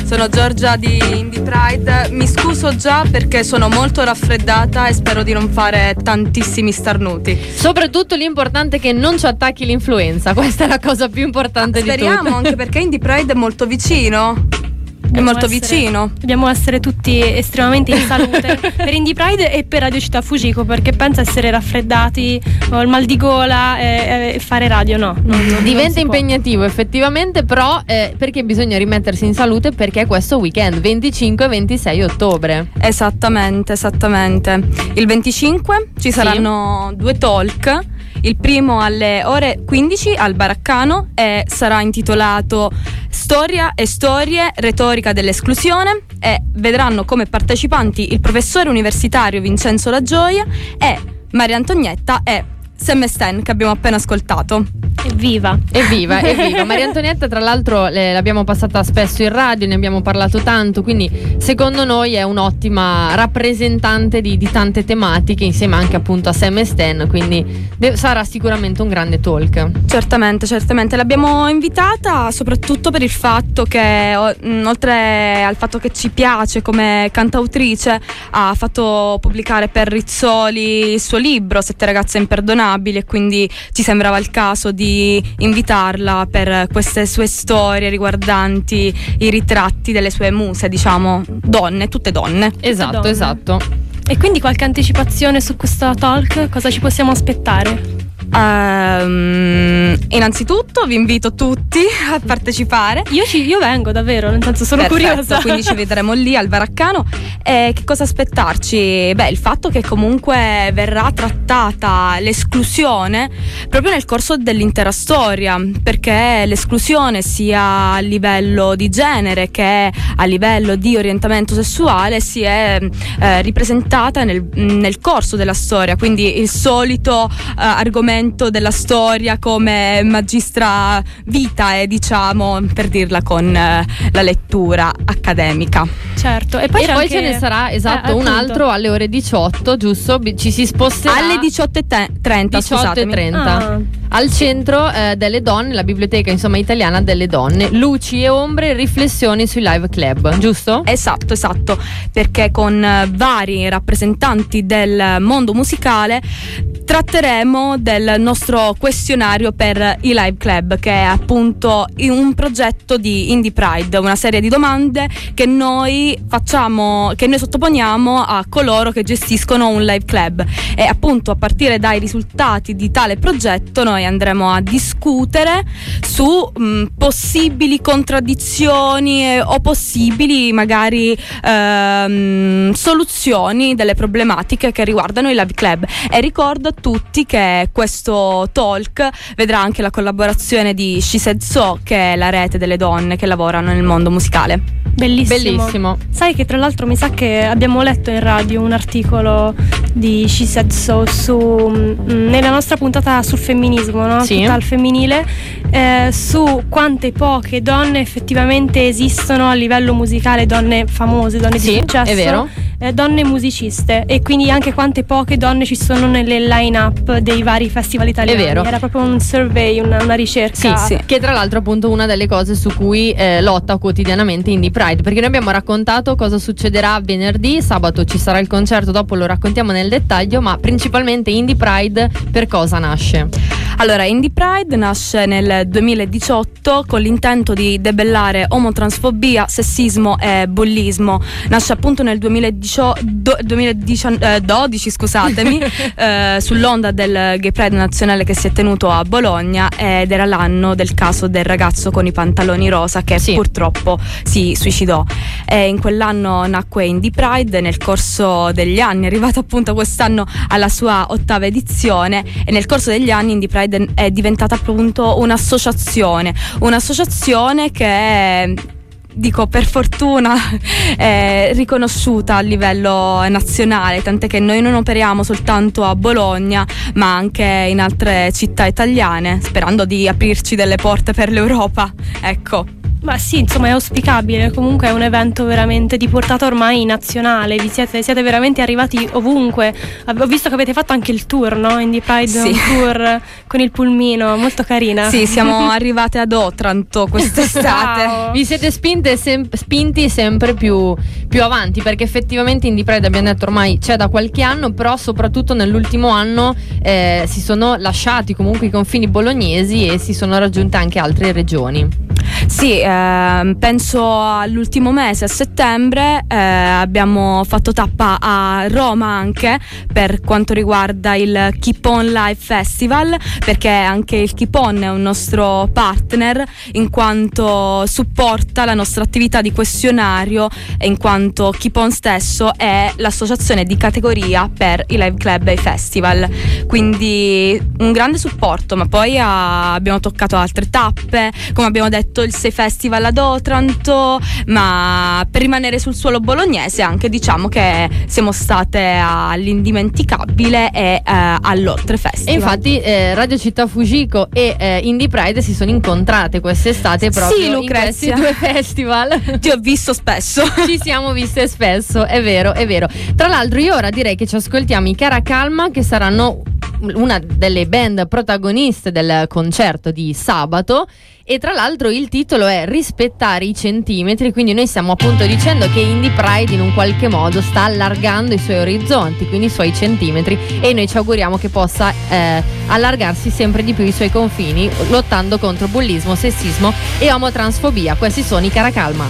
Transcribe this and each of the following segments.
Sono Giorgia di Indie Pride. Mi scuso già perché sono molto raffreddata e spero di non fare tantissimi starnuti. Soprattutto l'importante è che non ci attacchi l'influenza, questa è la cosa più importante di tutto. Speriamo, anche perché Indie Pride è molto vicino. Vicino. Dobbiamo essere tutti estremamente in salute per Indie Pride e per Radio Città Fujiko, perché pensa essere raffreddati o il mal di gola e fare radio diventa impegnativo effettivamente, però perché bisogna rimettersi in salute, perché questo weekend 25 e 26 ottobre. Esattamente. Il 25 ci saranno due talk. Il primo alle ore 15 al Baraccano e sarà intitolato Storia e storie, retorica dell'esclusione, e vedranno come partecipanti il professore universitario Vincenzo La Gioia e Maria Antonietta e Sam Sten, che abbiamo appena ascoltato. Evviva. Maria Antonietta, tra l'altro, l'abbiamo passata spesso in radio, ne abbiamo parlato tanto, quindi secondo noi è un'ottima rappresentante di tante tematiche, insieme anche appunto a Sam Sten, quindi sarà sicuramente un grande talk. Certamente l'abbiamo invitata soprattutto per il fatto che oltre al fatto che ci piace come cantautrice, ha fatto pubblicare per Rizzoli il suo libro Sette ragazze imperdonabili, e quindi ci sembrava il caso di invitarla per queste sue storie riguardanti i ritratti delle sue muse, diciamo donne, tutte donne. Esatto. E quindi qualche anticipazione su questo talk? Cosa ci possiamo aspettare? Innanzitutto vi invito tutti a partecipare. Io vengo davvero, nel senso sono curiosa. Quindi ci vedremo lì al Baraccano. Che cosa aspettarci? Beh, il fatto che comunque verrà trattata l'esclusione proprio nel corso dell'intera storia, perché l'esclusione sia a livello di genere che a livello di orientamento sessuale si è ripresentata nel corso della storia, quindi il solito argomento della storia come magistra vitae, diciamo, per dirla con la lettura accademica. Certo, e poi ce ne sarà un altro alle ore 18, giusto? Ci si sposterà alle 18:30 al centro delle donne, la biblioteca insomma italiana delle donne, luci e ombre, riflessioni sui live club, giusto? Esatto, perché con vari rappresentanti del mondo musicale tratteremo del nostro questionario per i live club, che è appunto un progetto di Indie Pride, una serie di domande che noi sottoponiamo a coloro che gestiscono un live club, e appunto a partire dai risultati di tale progetto noi andremo a discutere su possibili contraddizioni o possibili magari soluzioni delle problematiche che riguardano i live club. E ricordo a tutti che questo talk vedrà anche la collaborazione di She Said So, che è la rete delle donne che lavorano nel mondo musicale. Bellissimo. Sai che tra l'altro mi sa che abbiamo letto in radio un articolo di She Said So nella nostra puntata sul femminismo, no? Sì. Tutta al femminile, su quante poche donne effettivamente esistono a livello musicale, donne famose, donne di successo, è vero. Donne musiciste, e quindi anche quante poche donne ci sono nelle line-up dei vari festival italiani. È vero. Era proprio un survey, una ricerca. Sì. Che tra l'altro è appunto una delle cose su cui lotta quotidianamente Indie Pride, perché noi abbiamo raccontato cosa succederà venerdì, sabato ci sarà il concerto, dopo lo raccontiamo nel dettaglio, ma principalmente Indie Pride per cosa nasce? Allora, Indie Pride nasce nel 2018 con l'intento di debellare omotransfobia, sessismo e bullismo. Nasce appunto nel 2012, scusatemi, sull'onda del Gay Pride nazionale che si è tenuto a Bologna, ed era l'anno del caso del ragazzo con i pantaloni rosa che purtroppo si suicidò. E in quell'anno nacque Indie Pride. Nel corso degli anni è arrivato appunto quest'anno alla sua 8ª edizione, e nel corso degli anni Indie Pride è diventata appunto un'associazione che è, dico per fortuna, è riconosciuta a livello nazionale, tant'è che noi non operiamo soltanto a Bologna ma anche in altre città italiane, sperando di aprirci delle porte per l'Europa, ecco. Ma sì, insomma è auspicabile, comunque è un evento veramente di portata ormai nazionale, siete veramente arrivati ovunque. Ho visto che avete fatto anche il tour, no? Indie Pride, sì. Un tour con il pulmino, molto carina. Sì, siamo arrivate ad Otranto quest'estate. Wow. Vi siete spinti sempre più avanti, perché effettivamente Indie Pride, abbiamo detto, ormai c'è da qualche anno, però soprattutto nell'ultimo anno si sono lasciati comunque i confini bolognesi e si sono raggiunte anche altre regioni. Sì, penso all'ultimo mese, a settembre, abbiamo fatto tappa a Roma anche per quanto riguarda il Keep On Live Festival, perché anche il Keep On è un nostro partner in quanto supporta la nostra attività di questionario e in quanto Keep On stesso è l'associazione di categoria per i live club e i festival, quindi un grande supporto. Ma poi abbiamo toccato altre tappe, come abbiamo detto il Sei Festival ad Otranto, ma per rimanere sul suolo bolognese anche diciamo che siamo state all'Indimenticabile e all'Oltre Festival. E infatti Radio Città Fujiko e Indie Pride si sono incontrate quest'estate proprio, sì, Lucrezia, in questi due festival. Ti ho visto spesso. Ci siamo viste spesso, è vero, è vero. Tra l'altro io ora direi che ci ascoltiamo i Caracalma, che saranno una delle band protagoniste del concerto di sabato, e tra l'altro il titolo è Rispettare i centimetri, quindi noi stiamo appunto dicendo che Indie Pride in un qualche modo sta allargando i suoi orizzonti, quindi i suoi centimetri, e noi ci auguriamo che possa allargarsi sempre di più i suoi confini, lottando contro bullismo, sessismo e omotransfobia. Questi sono i Caracalma.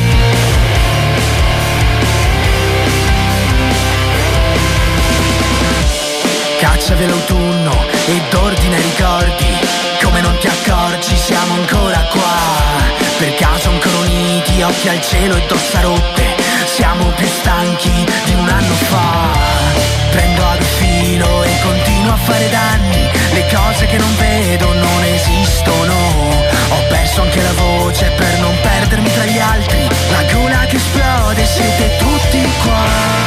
Cacciavi l'autunno ed ordina i ricordi. Come non ti accorgi siamo ancora qua. Per caso ancora uniti, occhi al cielo e ossa rotte. Siamo più stanchi di un anno fa. Prendo ad un filo e continuo a fare danni. Le cose che non vedo non esistono. Ho perso anche la voce per non perdermi tra gli altri. La gola che esplode, siete tutti qua.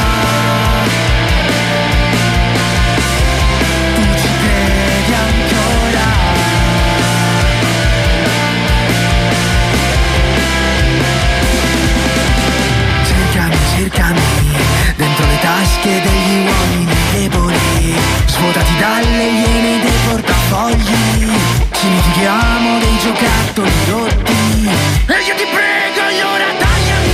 Cercami dentro le tasche degli uomini deboli, svuotati dalle iene dei portafogli, ci litighiamo dei giocattoli rotti. E io ti prego, allora tagliami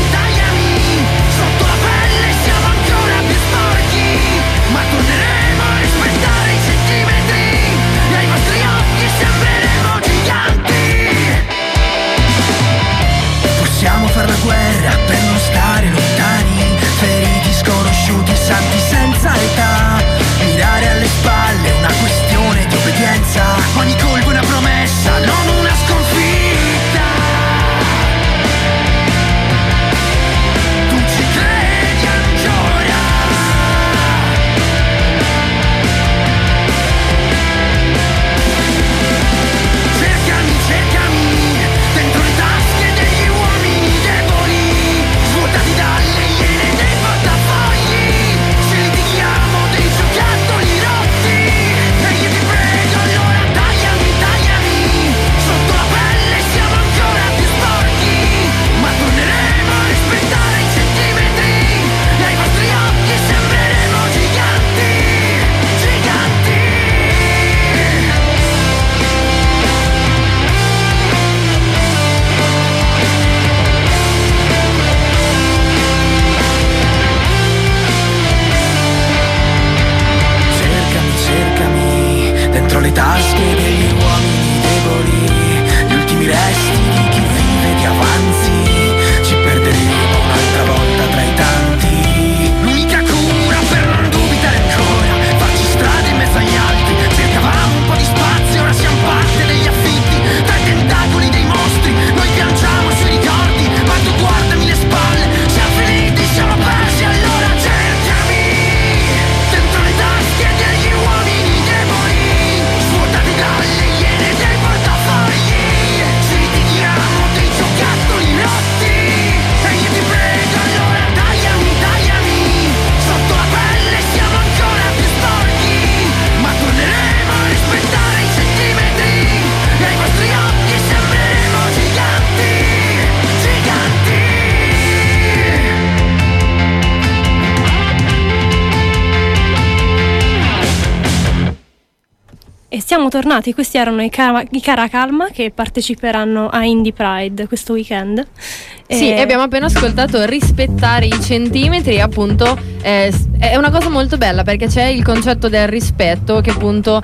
siamo tornati, questi erano i Caracalma che parteciperanno a Indie Pride questo weekend. Sì, e abbiamo appena ascoltato Rispettare i centimetri, appunto è una cosa molto bella perché c'è il concetto del rispetto che appunto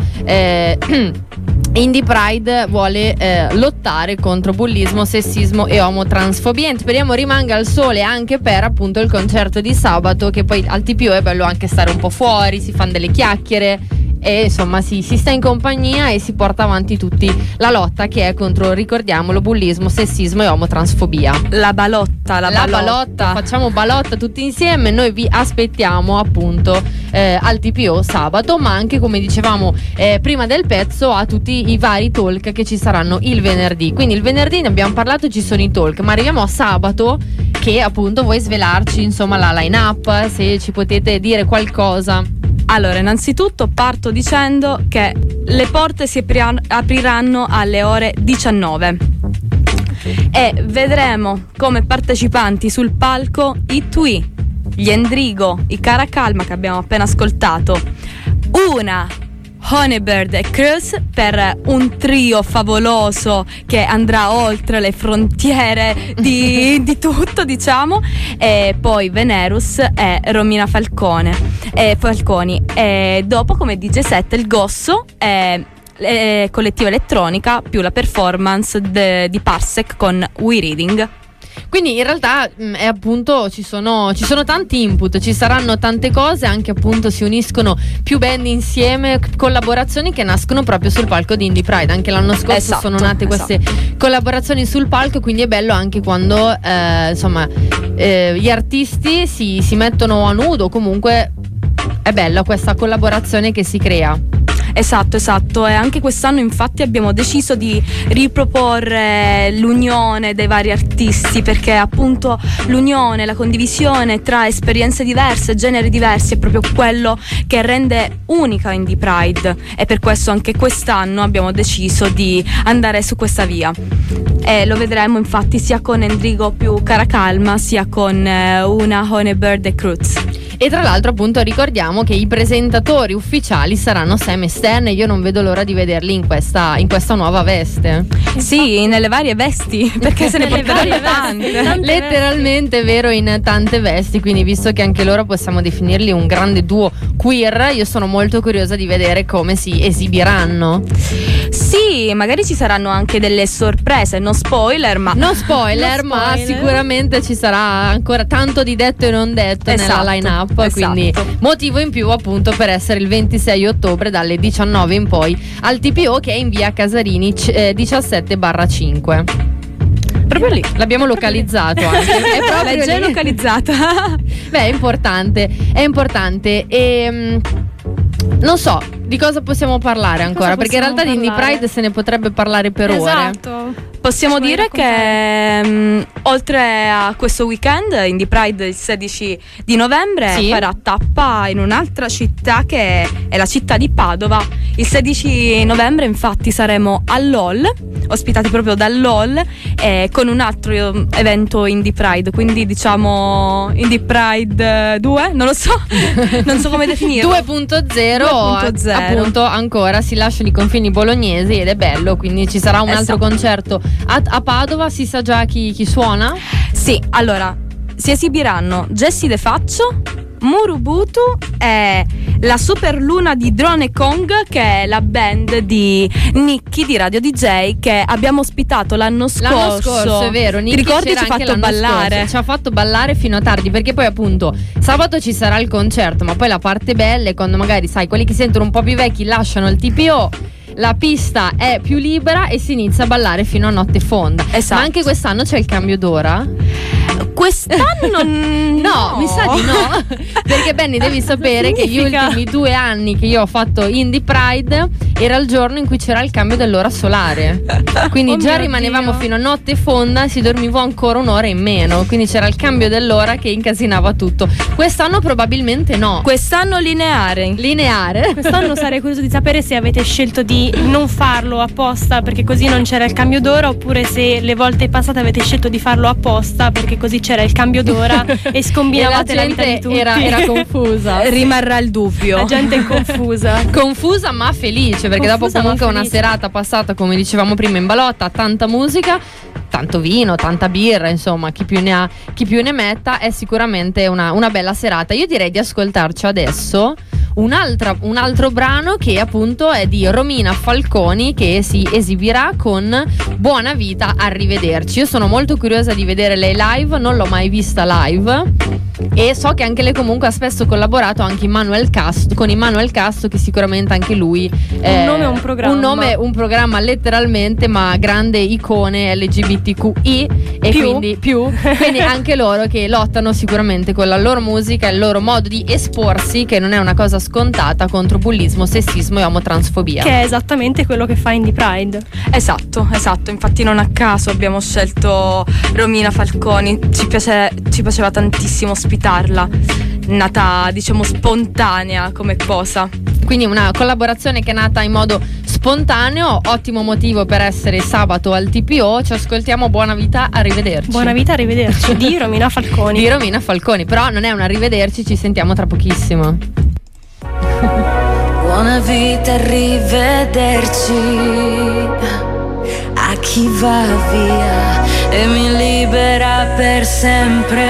Indie Pride vuole lottare contro bullismo, sessismo e omotransfobia. Speriamo rimanga al sole anche per appunto il concerto di sabato, che poi al TPO è bello anche stare un po' fuori, si fanno delle chiacchiere e insomma si sta in compagnia e si porta avanti tutti la lotta che è contro, ricordiamolo, bullismo, sessismo e omotransfobia. La balotta, facciamo balotta tutti insieme. Noi vi aspettiamo appunto al TPO sabato, ma anche, come dicevamo prima del pezzo, a tutti i vari talk che ci saranno il venerdì. Quindi il venerdì ne abbiamo parlato, ci sono i talk, ma arriviamo a sabato, che appunto vuoi svelarci insomma la line up, se ci potete dire qualcosa. Allora, innanzitutto parto dicendo che le porte si apriranno alle ore 19 e vedremo come partecipanti sul palco i Tui, gli Endrigo, i Caracalma che abbiamo appena ascoltato, una Honeybird e Cruz, per un trio favoloso che andrà oltre le frontiere di tutto, diciamo, e poi Venerus e Romina Falconi, e dopo come DJ set il Gosso e collettiva elettronica più la performance di Parsec con We Reading. Quindi in realtà è appunto ci sono tanti input, ci saranno tante cose, anche appunto si uniscono più band insieme, collaborazioni che nascono proprio sul palco di Indie Pride. Anche l'anno scorso sono nate queste collaborazioni sul palco, quindi è bello anche quando gli artisti si mettono a nudo, comunque è bella questa collaborazione che si crea. Esatto, e anche quest'anno infatti abbiamo deciso di riproporre l'unione dei vari artisti, perché appunto l'unione, la condivisione tra esperienze diverse, generi diversi è proprio quello che rende unica Indie Pride, e per questo anche quest'anno abbiamo deciso di andare su questa via. E lo vedremo infatti sia con Endrigo più Caracalma, sia con una Honeybird e Cruz. E tra l'altro appunto ricordiamo che i presentatori ufficiali saranno Sam e Stan, e io non vedo l'ora di vederli in questa nuova veste. Sì, nelle varie vesti, perché se ne porteranno tante. Letteralmente, vero, in tante vesti, quindi visto che anche loro possiamo definirli un grande duo queer, io sono molto curiosa di vedere come si esibiranno. Sì, magari ci saranno anche delle sorprese, non spoiler, ma sicuramente ci sarà ancora tanto di detto e non detto nella line-up. Quindi motivo in più appunto per essere il 26 ottobre dalle 19 in poi al TPO, che è in via Casarini 17/5. Proprio lì l'abbiamo localizzato anche. È proprio già localizzata. Beh, è importante e non so di cosa possiamo parlare ancora, perché in realtà di Indie Pride se ne potrebbe parlare per ore. Possiamo dire che oltre a questo weekend Indie Pride il 16 di novembre farà tappa in un'altra città, che è la città di Padova. Il 16 novembre infatti saremo all'Hall, ospitati proprio dall'Hall, con un altro evento Indie Pride, quindi diciamo Indie Pride 2, non lo so, non so come definirlo. 2.0, appunto ancora si lasciano i confini bolognesi ed è bello, quindi ci sarà un altro concerto a Padova. Si sa già chi suona? Sì, allora si esibiranno Jessie De Faccio, Murubutu e la Superluna di Drone Kong, che è la band di Nicky di Radio DJ che abbiamo ospitato l'anno scorso, è vero. Nicky, ti ricordi, ci ha fatto ballare? Ci ha fatto ballare fino a tardi, perché poi appunto sabato ci sarà il concerto, ma poi la parte bella è quando magari, sai, quelli che sentono un po' più vecchi lasciano il TPO, la pista è più libera e si inizia a ballare fino a notte fonda. Esatto. Ma anche quest'anno c'è il cambio d'ora? Quest'anno no, mi sa di no. Perché Benny, devi sapere che gli ultimi 2 anni che io ho fatto Indie Pride era il giorno in cui c'era il cambio dell'ora solare. Quindi già rimanevamo fino a notte fonda e si dormivo ancora un'ora in meno. Quindi c'era il cambio dell'ora che incasinava tutto. Quest'anno probabilmente no. Quest'anno lineare. Quest'anno sarei curioso di sapere se avete scelto di non farlo apposta perché così non c'era il cambio d'ora, oppure se le volte passate avete scelto di farlo apposta perché così c'era il cambio d'ora e scombinavate la vita di tutti. Era confusa. Rimarrà il dubbio. La gente è confusa ma felice, perché dopo Confusa, comunque ma una felice. serata passata, come dicevamo prima, in ballotta, tanta musica, tanto vino, tanta birra, insomma, chi più ne ha chi più ne metta, è sicuramente una bella serata. Io direi di ascoltarci adesso un altro brano che appunto è di Romina Falconi, che si esibirà con Buona Vita, arrivederci. Io sono molto curiosa di vedere lei live, non l'ho mai vista live e so che anche lei comunque ha spesso collaborato anche con Immanuel Casto, che sicuramente anche lui Un nome e un programma. un nome, un programma letteralmente, ma grande icone LGBTQI e quindi anche loro che lottano sicuramente con la loro musica e il loro modo di esporsi, che non è una cosa scontata, contro bullismo, sessismo e omotransfobia. Che è esattamente quello che fa Indie Pride. Esatto, infatti non a caso abbiamo scelto Romina Falconi, ci piaceva tantissimo ospitarla, nata diciamo spontanea come cosa. Quindi una collaborazione che è nata in modo spontaneo, ottimo motivo per essere sabato al TPO. Ci ascoltiamo Buona Vita, arrivederci. Buona Vita, arrivederci di Romina Falconi. Di Romina Falconi, però non è un arrivederci, ci sentiamo tra pochissimo. Buona vita, arrivederci a chi va via e mi libera per sempre.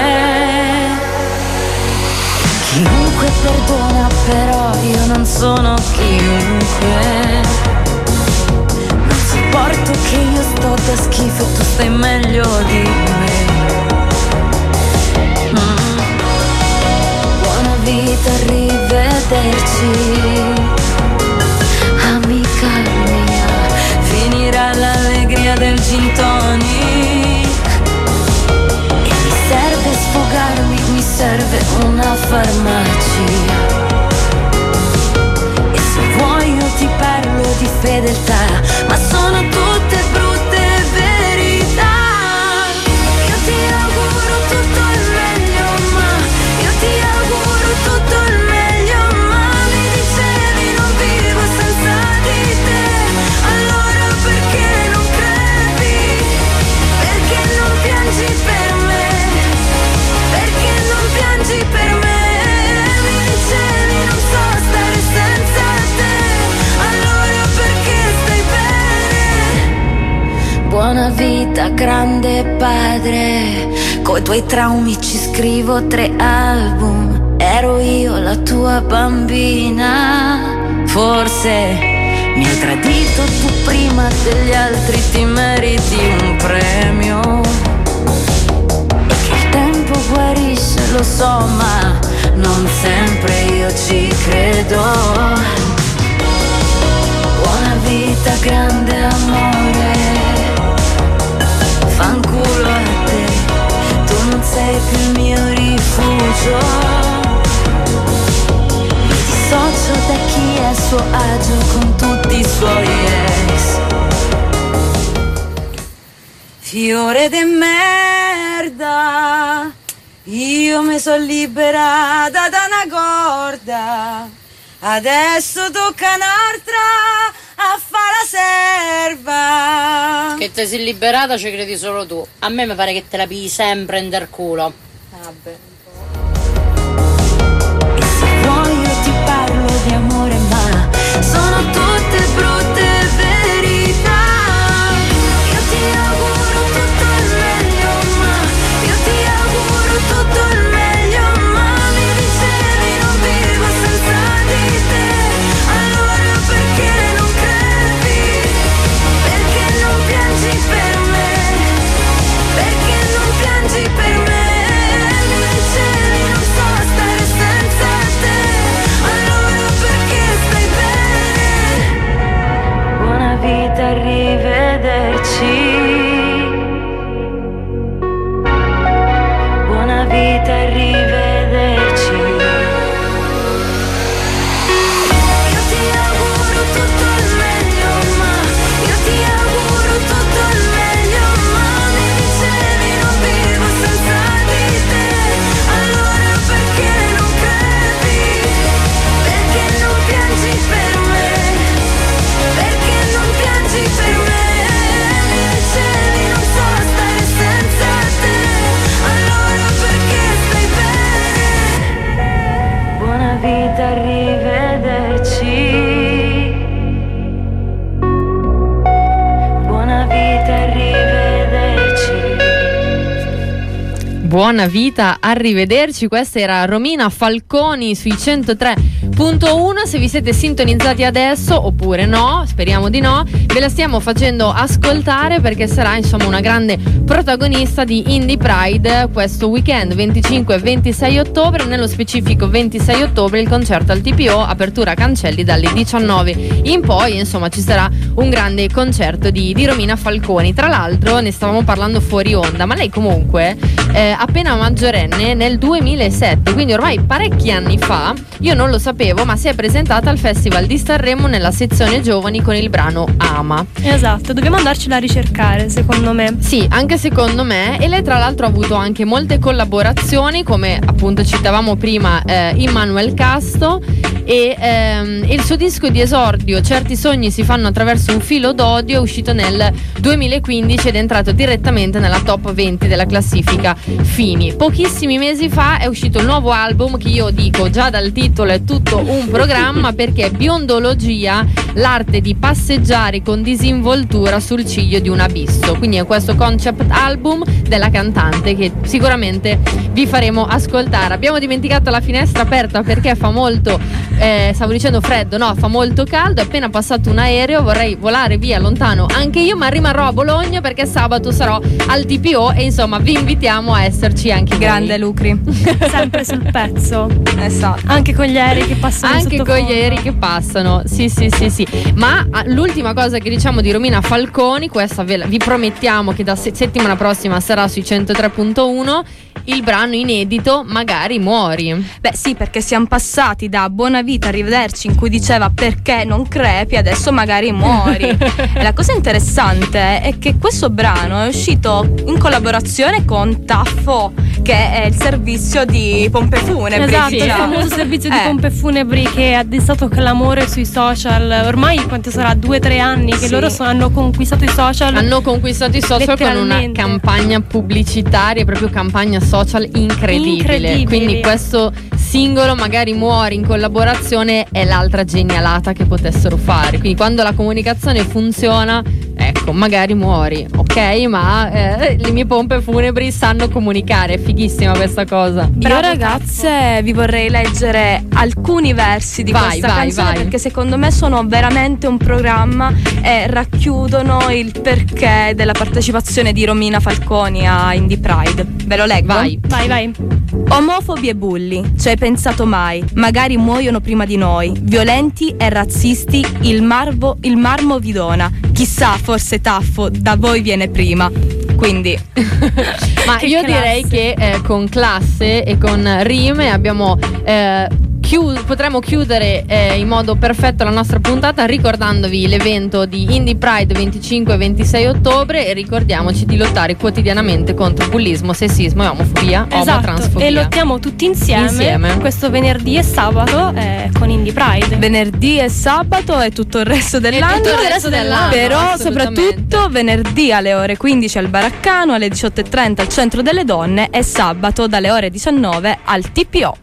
Chiunque perdona, però io non sono chiunque. Non sopporto che io sto da schifo e tu stai meglio di me. Buona vita, arrivederci, amica mia, finirà l'allegria del gin tonic e mi serve sfogarmi, mi serve una farmacia. E se vuoi io ti parlo di fedeltà, ma sono tutte brutte verità. Io ti auguro tutto il meglio, ma io ti auguro tutto il meglio, ma mi dicevi non vivo senza di te. Allora perché non crepi? Perché non piangi per me? Perché non piangi per me? Mi dicevi non so stare senza te. Allora perché stai bene? Buona vita, grande padre, coi tuoi traumi ci scrivo 3 album. Ero io la tua bambina, forse mi hai tradito tu prima degli altri, ti meriti un premio. E che il tempo guarisce, lo so, ma non sempre io ci credo. Buona vita, grande amore, fanculo a te, tu non sei più il mio rifugio. Mi dissocio da chi è a suo agio con tutti i suoi ex. Fiore de merda, io mi sono liberata da una corda, adesso tocca un'altra a fa la serva. Che te sei liberata ci credi solo tu. A me mi pare che te la pigli sempre in del culo. Vabbè. E se vuoi io ti parlo di amore, ma sono tutte brutte verità. Io ti auguro tutto il meglio, ma io ti auguro tutto il meglio, ma mi dicevi non vivo senza di te. Allora perché non crepi? Perché non piangi per me? Perché non piangi per me? Mi dicevi non so stare senza te. Allora perché stai bene? Buona vita, arrivederci. Buona vita, arrivederci. Io ti auguro tutto il meglio, ma io ti auguro tutto il meglio, ma mi dicevi non vivo senza di te. Allora perché non crepi? Perché non piangi per me? Perché non piangi per me? Mi dicevi non so stare senza te. Allora perché stai bene? Buona vita, arrivederci. Questa era Romina Falconi sui 103.1. Se vi siete sintonizzati adesso oppure no, speriamo di no, ve la stiamo facendo ascoltare perché sarà insomma una grande protagonista di Indie Pride questo weekend 25 e 26 ottobre, nello specifico 26 ottobre il concerto al TPO, apertura cancelli dalle 19 in poi, insomma ci sarà un grande concerto di Romina Falconi. Tra l'altro ne stavamo parlando fuori onda, ma lei comunque appena maggiorenne nel 2007, quindi ormai parecchi anni fa, io non lo sapevo, ma si è presentata al Festival di Sanremo nella sezione giovani con il brano Ama. Esatto, dobbiamo andarcela a ricercare, secondo me. Sì, anche secondo me. E lei tra l'altro ha avuto anche molte collaborazioni, come appunto citavamo prima Immanuel Casto, e il suo disco di esordio Certi sogni si fanno attraverso un filo d'odio è uscito nel 2015 ed è entrato direttamente nella top 20 della classifica Fini. Pochissimi mesi fa è uscito il nuovo album che io dico già dal titolo è tutto un programma, perché è Biondologia, l'arte di passeggiare con disinvoltura sul ciglio di un abisso. Quindi è questo concept album della cantante che sicuramente vi faremo ascoltare. Abbiamo dimenticato la finestra aperta perché fa molto stavo dicendo freddo, no, fa molto caldo, è appena passato un aereo, vorrei volare via lontano anche io, ma rimarrò a Bologna perché sabato sarò al TPO e insomma vi invitiamo a esserci anche grande voi. Lucri. Sempre sul pezzo. Esatto. Anche con gli aerei che passano Anche con sottofondo. gli aerei che passano, sì. Ma l'ultima cosa che diciamo di Romina Falconi, questa vi promettiamo che da settimana prossima sarà sui 103.1, il brano inedito Magari muori. Beh sì, perché siamo passati da Buona vita, arrivederci, in cui diceva perché non crepi, adesso magari muori. E la cosa interessante è che questo brano è uscito in collaborazione con Taffo, che è il servizio di pompe funebri. Esatto, il diciamo. famoso servizio di pompe funebri che ha destato clamore sui social. Ormai quanto sarà? 2-3 anni che Sì. loro hanno conquistato i social. Hanno conquistato i social con una Letteralmente. campagna pubblicitaria, proprio campagna social incredibile. Quindi questo singolo Magari muori in collaborazione è l'altra genialata che potessero fare. Quindi quando la comunicazione funziona, ecco, magari muori, ok? Ma le mie pompe funebri sanno comunicare, è fighissima questa cosa. Io ragazze vi vorrei leggere alcuni versi di questa canzone perché secondo me sono veramente un programma e racchiudono il perché della partecipazione di Romina Falconi a Indie Pride. Ve lo leggo? Vai. Omofobi e bulli, ci hai pensato mai? Magari muoiono prima di noi, violenti e razzisti, il marmo vi dona. Chissà, forse Taffo da voi viene prima. Quindi ma io direi che con classe e con rime abbiamo potremmo chiudere in modo perfetto la nostra puntata ricordandovi l'evento di Indie Pride 25 e 26 ottobre e ricordiamoci di lottare quotidianamente contro bullismo, sessismo e omofobia, omotransfobia. E lottiamo tutti insieme questo venerdì e sabato con Indie Pride. Venerdì e sabato e tutto il resto dell'anno, però soprattutto venerdì alle ore 15 al Baraccano, alle 18:30 al Centro delle Donne e sabato dalle ore 19 al TPO.